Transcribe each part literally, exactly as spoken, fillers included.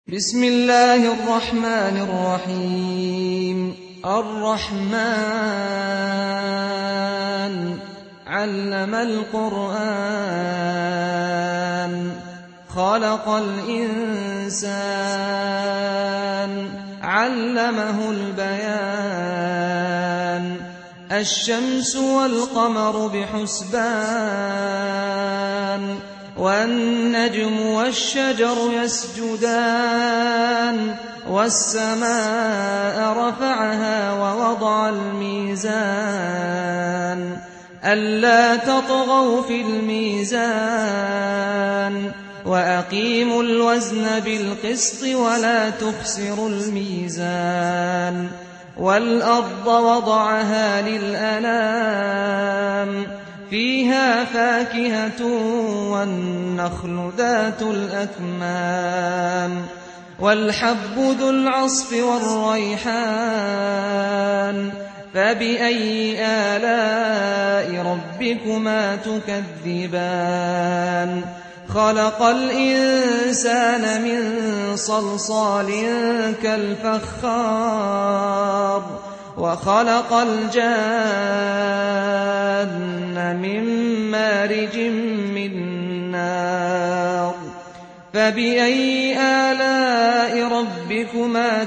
بسم الله الرحمن الرحيم الرحمن علم القرآن خلق الإنسان علمه البيان الشمس والقمر بحسبان والنجم والشجر يسجدان والسماء رفعها ووضع الميزان ألا تطغوا في الميزان وأقيموا الوزن بالقسط ولا تخسروا الميزان والأرض وضعها للأنام فيها فاكهة والنخل ذات الأكمام والحب ذو العصف والريحان فبأي آلاء ربكما تكذبان خلق الإنسان من صلصال كالفخار وخلق الجان من مارج من نار فبأي آلاء ربكما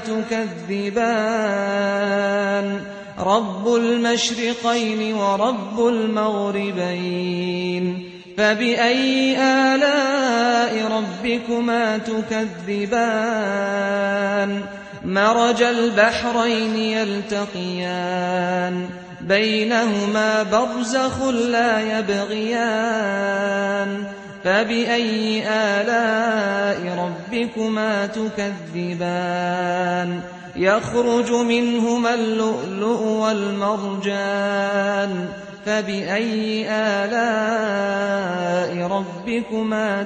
تكذبان رب المشرقين ورب المغربين فبأي آلاء ربكما تكذبان مرج البحرين يلتقيان بينهما برزخ لا يبغيان فبأي آلاء ربكما تكذبان يخرج منهما اللؤلؤ والمرجان فبأي آلاء ربكما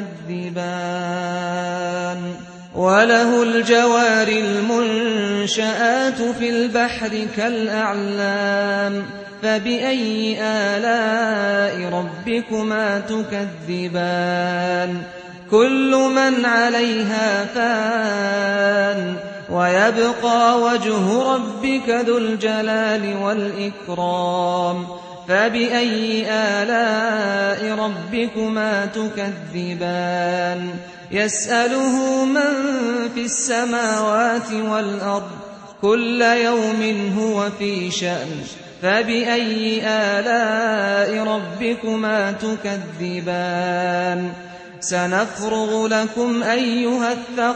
تكذبان وله الجوار المنشآت في البحر كالأعلام فبأي آلاء ربكما تكذبان كل من عليها فان ويبقى وجه ربك ذو الجلال والإكرام فبأي آلاء ربكما تكذبان يسأله من في السماوات والأرض كل يوم هو في شأن فبأي آلاء ربكما تكذبان سنفرغ لكم أيها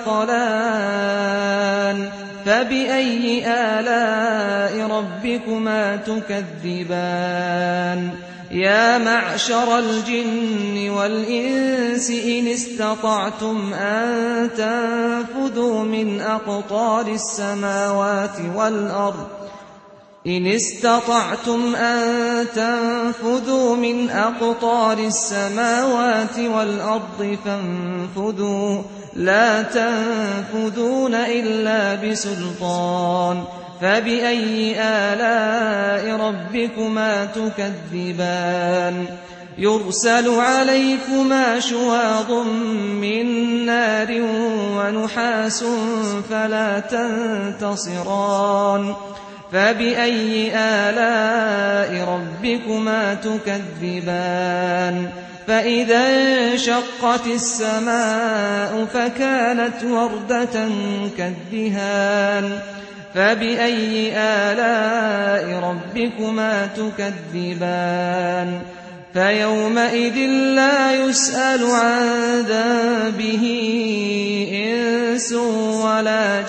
الثقلان فبأي آلاء ربكما تكذبان يا معشر الجن والإنس إن استطعتم أن تنفذوا من أقطار السماوات والأرض إن استطعتم أن تنفذوا من أقطار السماوات والأرض فانفذوا لا تنفذون إلا بسلطان فبأي آلاء ربكما تكذبان يرسل عليكما شواظ من نار ونحاس فلا تنتصران فبأي آلاء ربكما تكذبان فإذا انشقت السماء فكانت وردة كالدهان فبأي آلاء ربكما تكذبان فيومئذ لا يسأل عن ذنبه إنس ولا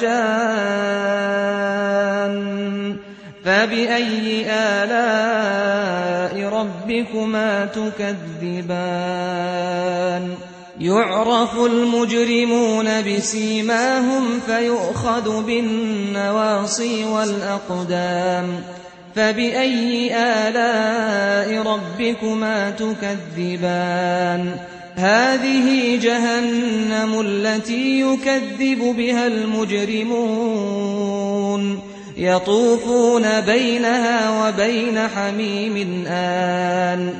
جان فبأي آلاء ربكما تكذبان يعرف المجرمون بسيماهم فيؤخذ بالنواصي والأقدام فبأي آلاء ربكما تكذبان هذه جهنم التي يكذب بها المجرمون يطوفون بينها وبين حميم آن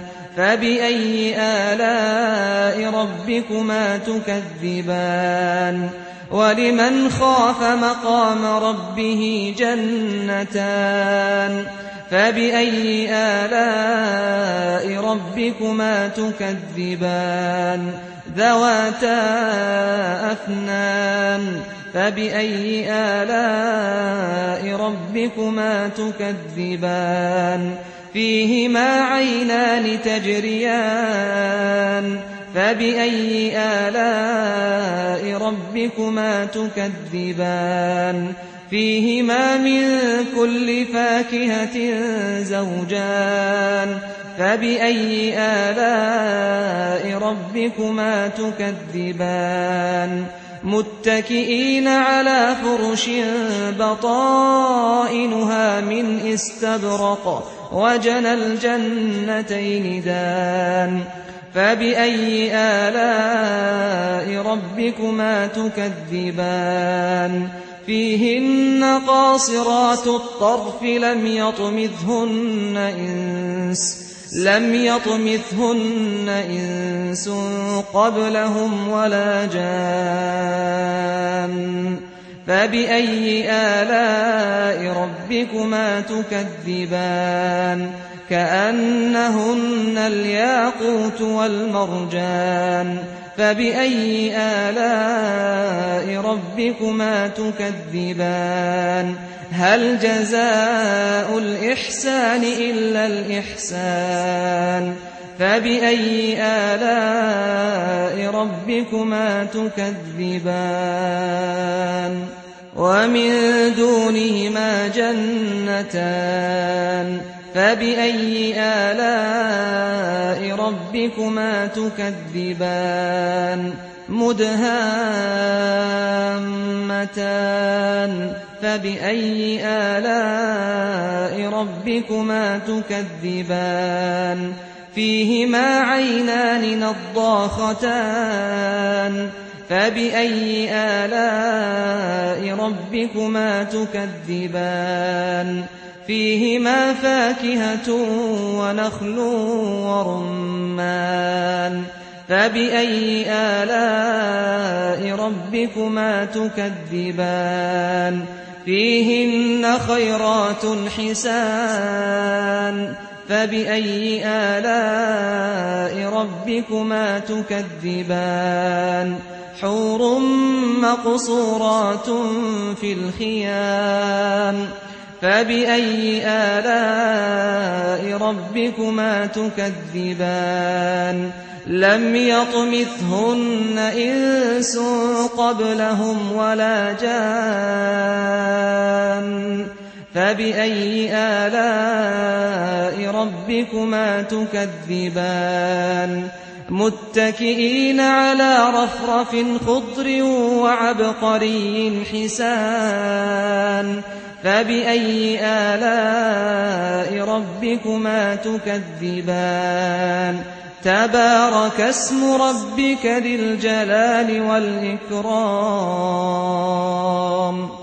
فبأي آلاء ربكما تكذبان ولمن خاف مقام ربه جنتان فبأي آلاء ربكما تكذبان ذواتا أفنان فبأي آلاء ربكما تكذبان فيهما عينان تجريان فبأي آلاء ربكما تكذبان فيهما من كل فاكهة زوجان فبأي آلاء ربكما تكذبان متكئين على فرش بطائنها من استبرق وجنى الجنتين دان فبأي آلاء ربكما تكذبان فيهن قاصرات الطرف لم يطمثهن إنس لم يطمثهن إنس قبلهم ولا جان فبأي آلاء ربكما تكذبان كأنهن الياقوت والمرجان فبأي آلاء ربكما تكذبان هل جزاء الإحسان إلا الإحسان فبأي آلاء ربكما تكذبان ومن دونهما جنتان فبأي آلاء ربكما تكذبان مدهامتان فبأي آلاء ربكما تكذبان فيهما عينان نضاختان فبأي آلاء ربكما تكذبان فيهما فاكهة ونخل ورمان فبأي آلاء ربكما تكذبان فيهن خيرات حسان فبأي آلاء ربكما تكذبان حور مقصورات في الخيام فبأي آلاء ربكما تكذبان لم يطمثهن إنس قبلهم ولا جان فبأي آلاء ربكما تكذبان متكئين على رفرف خضر وعبقري حسان فبأي آلاء ربكما تكذبان تبارك اسم ربك ذي الجلال والإكرام